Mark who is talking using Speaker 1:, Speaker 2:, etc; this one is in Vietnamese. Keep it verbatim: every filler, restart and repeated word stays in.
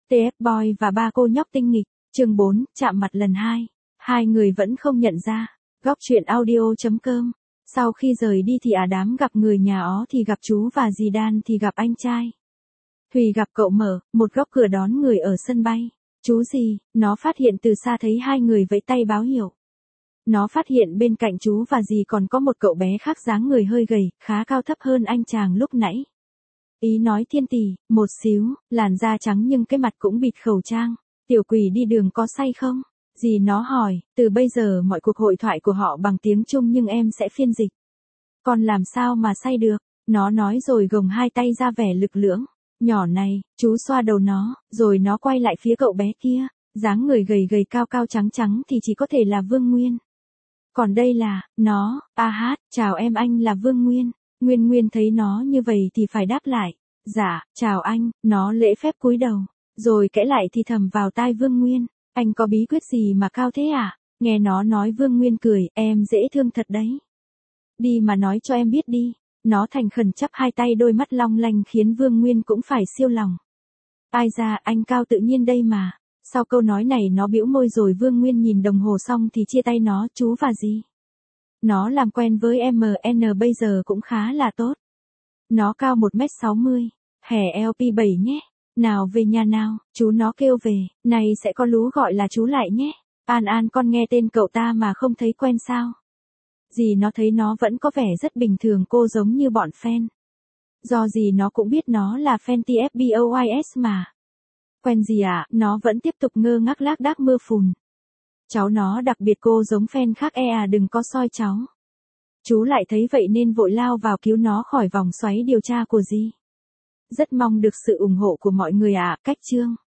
Speaker 1: tê ép Boy và ba cô nhóc tinh nghịch, chương bốn, chạm mặt lần hai. Hai người vẫn không nhận ra. Góc truyện audio chấm com. Sau khi rời đi thì Ả Đám gặp người nhà ó thì gặp chú và dì Đan thì gặp anh trai. Thùy gặp cậu Mở, một góc cửa đón người ở sân bay. Chú gì, nó phát hiện từ xa thấy hai người vẫy tay báo hiệu. Nó phát hiện bên cạnh chú và dì còn có một cậu bé khác dáng người hơi gầy, khá cao thấp hơn anh chàng lúc nãy. Ý nói thiên tỷ, một xíu, làn da trắng nhưng cái mặt cũng bịt khẩu trang. Tiểu quỷ đi đường có say không? Dì nó hỏi, từ bây giờ mọi cuộc hội thoại của họ bằng tiếng Trung nhưng em sẽ phiên dịch. Còn làm sao mà say được? Nó nói rồi gồng hai tay ra vẻ lực lưỡng. Nhỏ này, chú xoa đầu nó, rồi nó quay lại phía cậu bé kia. Dáng người gầy gầy cao cao trắng trắng thì chỉ có thể là Vương Nguyên. Còn đây là, nó, a hát, chào em anh là Vương Nguyên. Nguyên Nguyên thấy nó như vậy thì phải đáp lại. Dạ, chào anh, nó lễ phép cúi đầu. Rồi kẽ lại thì thầm vào tai Vương Nguyên. Anh có bí quyết gì mà cao thế à? Nghe nó nói Vương Nguyên cười, em dễ thương thật đấy. Đi mà nói cho em biết đi. Nó thành khẩn chắp hai tay đôi mắt long lanh khiến Vương Nguyên cũng phải siêu lòng. Ai ra anh cao tự nhiên đây mà. Sau câu nói này nó bĩu môi rồi Vương Nguyên nhìn đồng hồ xong thì chia tay nó, chú và gì. Nó làm quen với em en bây giờ cũng khá là tốt. Nó cao một mét sáu mươi. Hè lp bảy nhé. Nào về nhà nào, chú nó kêu về, này sẽ có lú gọi là chú lại nhé. An An con nghe tên cậu ta mà không thấy quen sao. Dì nó thấy nó vẫn có vẻ rất bình thường cô giống như bọn fan. Do gì nó cũng biết nó là fan tê ép Boys mà. Quen gì à, nó vẫn tiếp tục ngơ ngác lác đác mưa phùn. Cháu nó đặc biệt cô giống fan khác e à đừng có soi cháu. Chú lại thấy vậy nên vội lao vào cứu nó khỏi vòng xoáy điều tra của dì. Rất mong được sự ủng hộ của mọi người ạ, cách chương.